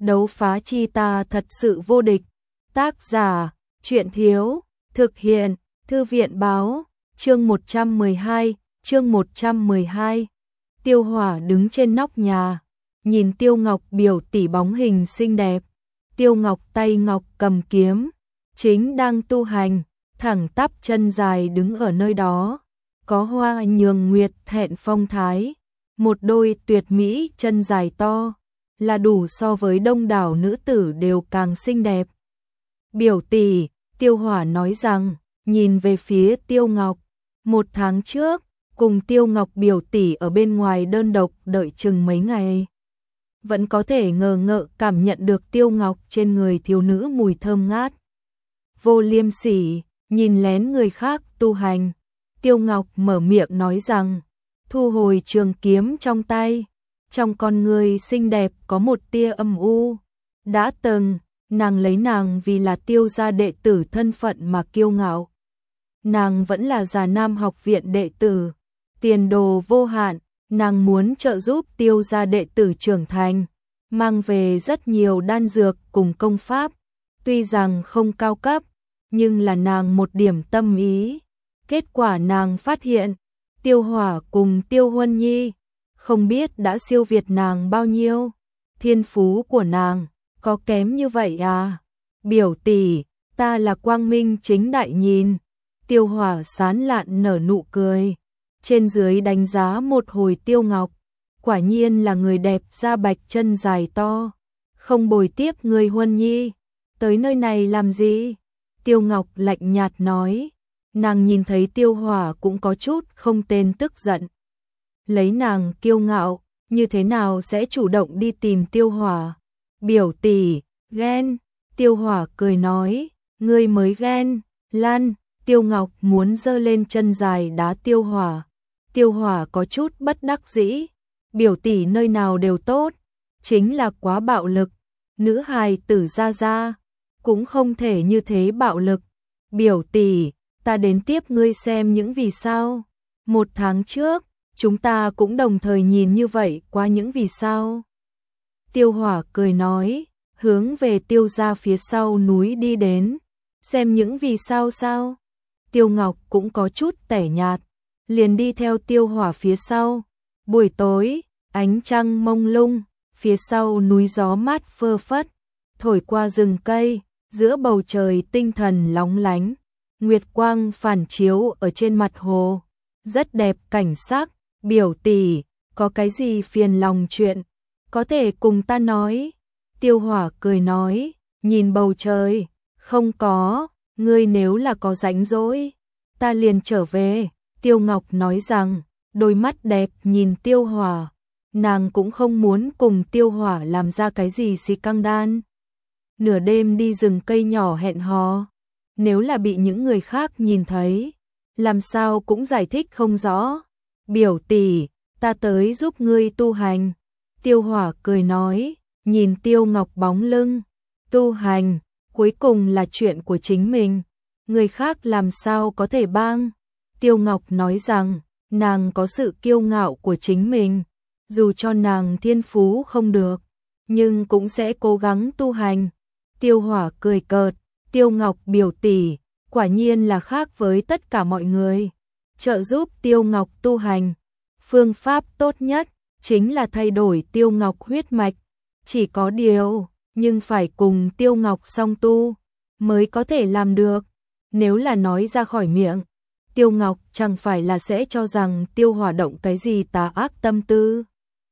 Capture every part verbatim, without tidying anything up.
Đấu phá chi ta thật sự vô địch. Tác giả, Truyện Thiếu, thực hiện, Thư viện Báo, chương một trăm mười hai, chương một trăm mười hai. Tiêu Hỏa đứng trên nóc nhà, nhìn Tiêu Ngọc biểu tỷ bóng hình xinh đẹp. Tiêu Ngọc tay ngọc cầm kiếm, chính đang tu hành, thẳng tắp chân dài đứng ở nơi đó. Có hoa nhường nguyệt thẹn phong thái, một đôi tuyệt mỹ chân dài to, là đủ so với đông đảo nữ tử đều càng xinh đẹp. Biểu tỷ, Tiêu Hỏa nói rằng, nhìn về phía Tiêu Ngọc. Một tháng trước, cùng Tiêu Ngọc biểu tỷ ở bên ngoài đơn độc đợi chừng mấy ngày. Vẫn có thể ngờ ngợ cảm nhận được Tiêu Ngọc trên người thiếu nữ mùi thơm ngát. Vô liêm sỉ, nhìn lén người khác tu hành. Tiêu Ngọc mở miệng nói rằng, thu hồi trường kiếm trong tay. Trong con người xinh đẹp có một tia âm u. Đã từng, nàng lấy nàng vì là Tiêu gia đệ tử thân phận mà kiêu ngạo. Nàng vẫn là Già Nam học viện đệ tử, tiền đồ vô hạn, nàng muốn trợ giúp Tiêu gia đệ tử trưởng thành, mang về rất nhiều đan dược cùng công pháp, tuy rằng không cao cấp, nhưng là nàng một điểm tâm ý. Kết quả nàng phát hiện, Tiêu Hỏa cùng Tiêu Huân Nhi, không biết đã siêu việt nàng bao nhiêu. Thiên phú của nàng, có kém như vậy à? Biểu tỷ, ta là quang minh chính đại nhìn. Tiêu Hỏa sán lạn nở nụ cười, trên dưới đánh giá một hồi Tiêu Ngọc, quả nhiên là người đẹp da bạch chân dài to. Không bồi tiếp người Huân Nhi, tới nơi này làm gì? Tiêu Ngọc lạnh nhạt nói. Nàng nhìn thấy Tiêu Hỏa cũng có chút không tên tức giận. Lấy nàng kiêu ngạo, như thế nào sẽ chủ động đi tìm Tiêu Hỏa? Biểu tỷ, ghen. Tiêu Hỏa cười nói, ngươi mới ghen, lan. Tiêu Ngọc muốn giơ lên chân dài đá Tiêu Hỏa. Tiêu Hỏa có chút bất đắc dĩ. Biểu tỷ nơi nào đều tốt, chính là quá bạo lực. Nữ hài tử ra ra, cũng không thể như thế bạo lực. Biểu tỷ, ta đến tiếp ngươi xem những vì sao. Một tháng trước, chúng ta cũng đồng thời nhìn như vậy qua những vì sao. Tiêu Hỏa cười nói, hướng về Tiêu gia phía sau núi đi đến. Xem những vì sao sao? Tiêu Ngọc cũng có chút tẻ nhạt, liền đi theo Tiêu Hỏa phía sau. Buổi tối, ánh trăng mông lung, phía sau núi gió mát phơ phất, thổi qua rừng cây, giữa bầu trời tinh thần lóng lánh. Nguyệt quang phản chiếu ở trên mặt hồ, rất đẹp cảnh sắc. Biểu tỷ, có cái gì phiền lòng chuyện, có thể cùng ta nói. Tiêu Hỏa cười nói, nhìn bầu trời, không có, ngươi nếu là có rảnh rỗi, ta liền trở về. Tiêu Ngọc nói rằng, đôi mắt đẹp nhìn Tiêu Hỏa, nàng cũng không muốn cùng Tiêu Hỏa làm ra cái gì xì căng đan. Nửa đêm đi rừng cây nhỏ hẹn hò, nếu là bị những người khác nhìn thấy, làm sao cũng giải thích không rõ. Biểu tỷ, ta tới giúp ngươi tu hành. Tiêu Hỏa cười nói, nhìn Tiêu Ngọc bóng lưng. Tu hành, cuối cùng là chuyện của chính mình, người khác làm sao có thể bang. Tiêu Ngọc nói rằng, nàng có sự kiêu ngạo của chính mình, dù cho nàng thiên phú không được, nhưng cũng sẽ cố gắng tu hành. Tiêu Hỏa cười cợt, Tiêu Ngọc biểu tỷ, quả nhiên là khác với tất cả mọi người. Trợ giúp Tiêu Ngọc tu hành, phương pháp tốt nhất chính là thay đổi Tiêu Ngọc huyết mạch. Chỉ có điều, nhưng phải cùng Tiêu Ngọc song tu mới có thể làm được. Nếu là nói ra khỏi miệng, Tiêu Ngọc chẳng phải là sẽ cho rằng Tiêu Hỏa động cái gì tà ác tâm tư.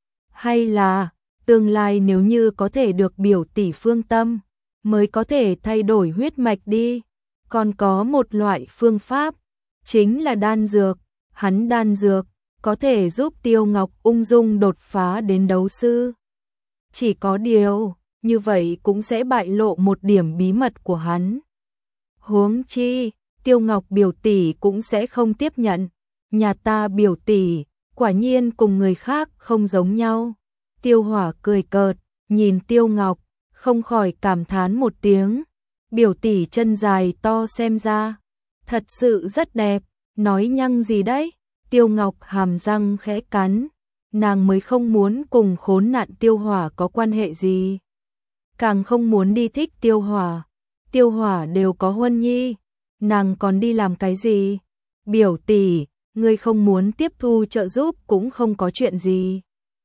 Hay là, tương lai nếu như có thể được biểu tỷ phương tâm, mới có thể thay đổi huyết mạch đi. Còn có một loại phương pháp, chính là đan dược. Hắn đan dược có thể giúp Tiêu Ngọc ung dung đột phá đến đấu sư. Chỉ có điều, như vậy cũng sẽ bại lộ một điểm bí mật của hắn. Huống chi, Tiêu Ngọc biểu tỷ cũng sẽ không tiếp nhận. Nhà ta biểu tỷ, quả nhiên cùng người khác không giống nhau. Tiêu Hỏa cười cợt, nhìn Tiêu Ngọc, không khỏi cảm thán một tiếng. Biểu tỷ chân dài to xem ra, thật sự rất đẹp, nói nhăng gì đấy. Tiêu Ngọc hàm răng khẽ cắn, nàng mới không muốn cùng khốn nạn Tiêu Hỏa có quan hệ gì. càng không muốn đi thích Tiêu Hỏa. Tiêu Hỏa đều có Huân Nhi, nàng còn đi làm cái gì? Biểu tỷ, ngươi không muốn tiếp thu trợ giúp cũng không có chuyện gì.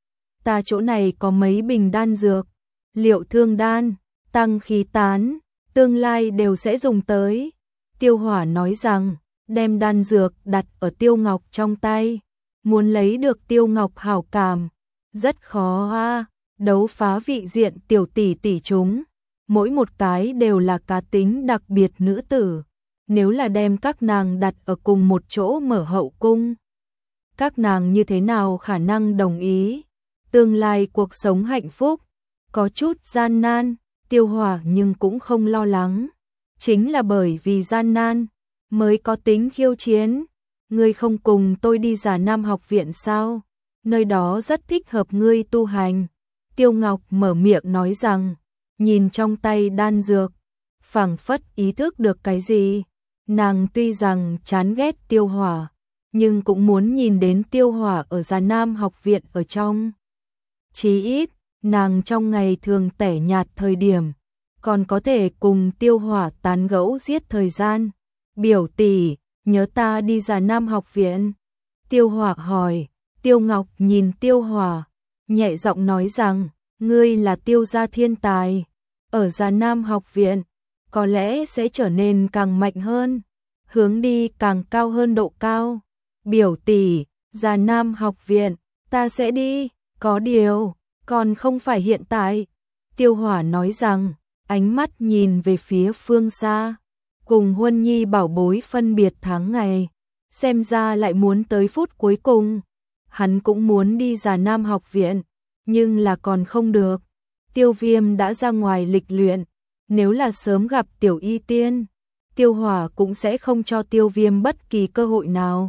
Ta chỗ này có mấy bình đan dược, liệu thương đan, tăng khí tán, tương lai đều sẽ dùng tới. Tiêu Hỏa nói rằng, đem đan dược đặt ở Tiêu Ngọc trong tay, muốn lấy được Tiêu Ngọc hảo cảm, rất khó a. Đấu phá vị diện tiểu tỷ tỷ chúng, mỗi một cái đều là cá tính đặc biệt nữ tử, nếu là đem các nàng đặt ở cùng một chỗ mở hậu cung, các nàng như thế nào khả năng đồng ý? Tương lai cuộc sống hạnh phúc, có chút gian nan, Tiêu Hỏa nhưng cũng không lo lắng. Chính là bởi vì gian nan, mới có tính khiêu chiến. Ngươi không cùng tôi đi Già Nam học viện sao? Nơi đó rất thích hợp ngươi tu hành. Tiêu Ngọc mở miệng nói rằng, nhìn trong tay đan dược, phảng phất ý thức được cái gì. Nàng tuy rằng chán ghét Tiêu Hỏa, nhưng cũng muốn nhìn đến Tiêu Hỏa ở Già Nam học viện ở trong. Chí ít, nàng trong ngày thường tẻ nhạt thời điểm, còn có thể cùng Tiêu Hỏa tán gẫu giết thời gian. Biểu tỷ, nhớ ta đi Già Nam học viện. Tiêu Hỏa hỏi. Tiêu Ngọc nhìn Tiêu Hỏa, nhẹ giọng nói rằng, ngươi là Tiêu gia thiên tài, ở Già Nam học viện, có lẽ sẽ trở nên càng mạnh hơn, hướng đi càng cao hơn độ cao. Biểu tỷ, Già Nam học viện, ta sẽ đi, có điều, còn không phải hiện tại. Tiêu Hỏa nói rằng, ánh mắt nhìn về phía phương xa, cùng Huân Nhi bảo bối phân biệt tháng ngày, xem ra lại muốn tới phút cuối cùng. Hắn cũng muốn đi Già Nam học viện, nhưng là còn không được. Tiêu Viêm đã ra ngoài lịch luyện, nếu là sớm gặp Tiểu Y Tiên, Tiêu Hỏa cũng sẽ không cho Tiêu Viêm bất kỳ cơ hội nào.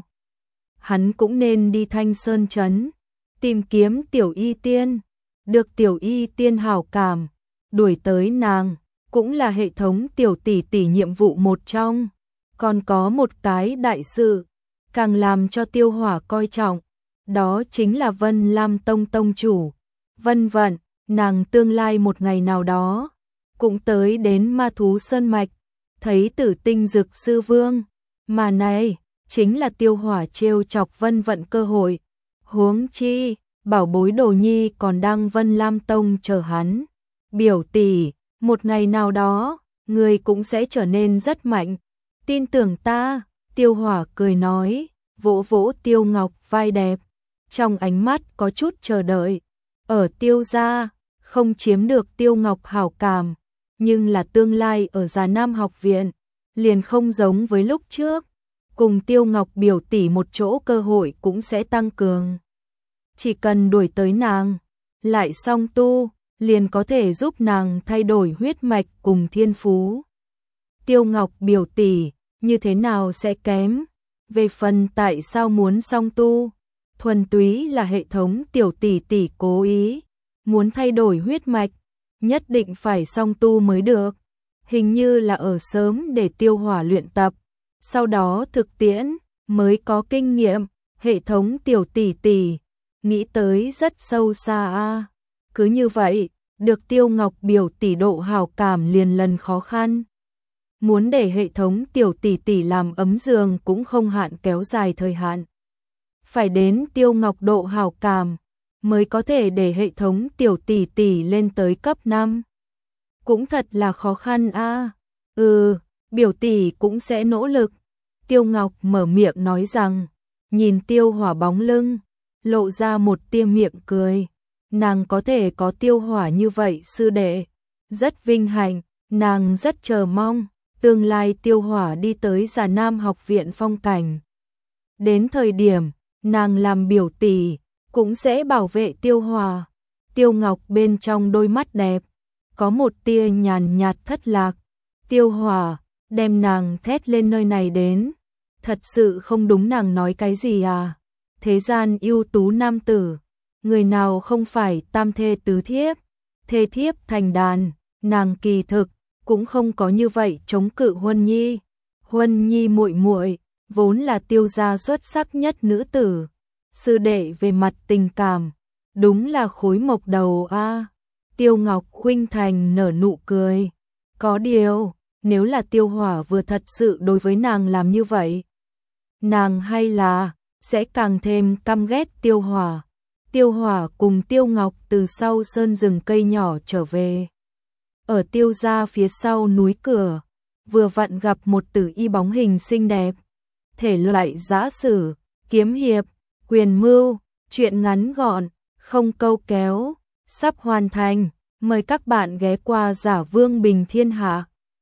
Hắn cũng nên đi Thanh Sơn Trấn, tìm kiếm Tiểu Y Tiên, được Tiểu Y Tiên hảo cảm, đuổi tới nàng, cũng là hệ thống tiểu tỷ tỷ nhiệm vụ một trong. Còn có một cái đại sự, càng làm cho Tiêu Hỏa coi trọng, đó chính là Vân Lam Tông tông chủ. Vân Vận, nàng tương lai một ngày nào đó, cũng tới đến Ma Thú Sơn Mạch, thấy Tử Tinh Dực Sư Vương, mà này, chính là Tiêu Hỏa trêu chọc Vân Vận cơ hội. Huống chi, bảo bối đồ nhi còn đang Vân Lam Tông chờ hắn. Biểu tỷ, một ngày nào đó, người cũng sẽ trở nên rất mạnh, tin tưởng ta. Tiêu Hỏa cười nói, vỗ vỗ Tiêu Ngọc vai đẹp, trong ánh mắt có chút chờ đợi. Ở Tiêu gia, không chiếm được Tiêu Ngọc hảo cảm, nhưng là tương lai ở Già Nam học viện, liền không giống với lúc trước, cùng Tiêu Ngọc biểu tỷ một chỗ cơ hội cũng sẽ tăng cường. Chỉ cần đuổi tới nàng, lại song tu, liền có thể giúp nàng thay đổi huyết mạch cùng thiên phú. Tiêu Ngọc biểu tỷ, như thế nào sẽ kém? Về phần tại sao muốn song tu, thuần túy là hệ thống tiểu tỷ tỷ cố ý, muốn thay đổi huyết mạch, nhất định phải song tu mới được. Hình như là ở sớm để Tiêu Hỏa luyện tập, sau đó thực tiễn, mới có kinh nghiệm. Hệ thống tiểu tỷ tỷ, nghĩ tới rất sâu xa a. Cứ như vậy, được Tiêu Ngọc biểu tỷ độ hảo cảm liền lần khó khăn. Muốn để hệ thống tiểu tỷ tỷ làm ấm giường cũng không hạn kéo dài thời hạn. Phải đến Tiêu Ngọc độ hảo cảm, mới có thể để hệ thống tiểu tỷ tỷ lên tới cấp năm. Cũng thật là khó khăn a. Ừ, biểu tỷ cũng sẽ nỗ lực. Tiêu Ngọc mở miệng nói rằng, nhìn Tiêu Hỏa bóng lưng, lộ ra một tia miệng cười. Nàng có thể có Tiêu Hỏa như vậy sư đệ, rất vinh hạnh, nàng rất chờ mong, tương lai Tiêu Hỏa đi tới Già Nam học viện phong cảnh. Đến thời điểm, nàng làm biểu tỷ, cũng sẽ bảo vệ Tiêu Hỏa. Tiêu Ngọc bên trong đôi mắt đẹp, có một tia nhàn nhạt thất lạc. Tiêu Hỏa, đem nàng thét lên nơi này đến, thật sự không đúng nàng nói cái gì à? Thế gian ưu tú nam tử, người nào không phải tam thê tứ thiếp, thê thiếp thành đàn, nàng kỳ thực cũng không có như vậy chống cự Huân Nhi. Huân Nhi muội muội vốn là Tiêu gia xuất sắc nhất nữ tử, sư đệ về mặt tình cảm, đúng là khối mộc đầu a. Tiêu Ngọc khuynh thành nở nụ cười. Có điều, nếu là Tiêu Hỏa vừa thật sự đối với nàng làm như vậy, nàng hay là sẽ càng thêm căm ghét Tiêu Hỏa. Tiêu Hỏa cùng Tiêu Ngọc từ sau sơn rừng cây nhỏ trở về. Ở Tiêu gia phía sau núi cửa, vừa vặn gặp một tử y bóng hình xinh đẹp. Thể loại giã sử, kiếm hiệp, quyền mưu, truyện ngắn gọn, không câu kéo, sắp hoàn thành. Mời các bạn ghé qua Giả Vương Bình Thiên Hạ.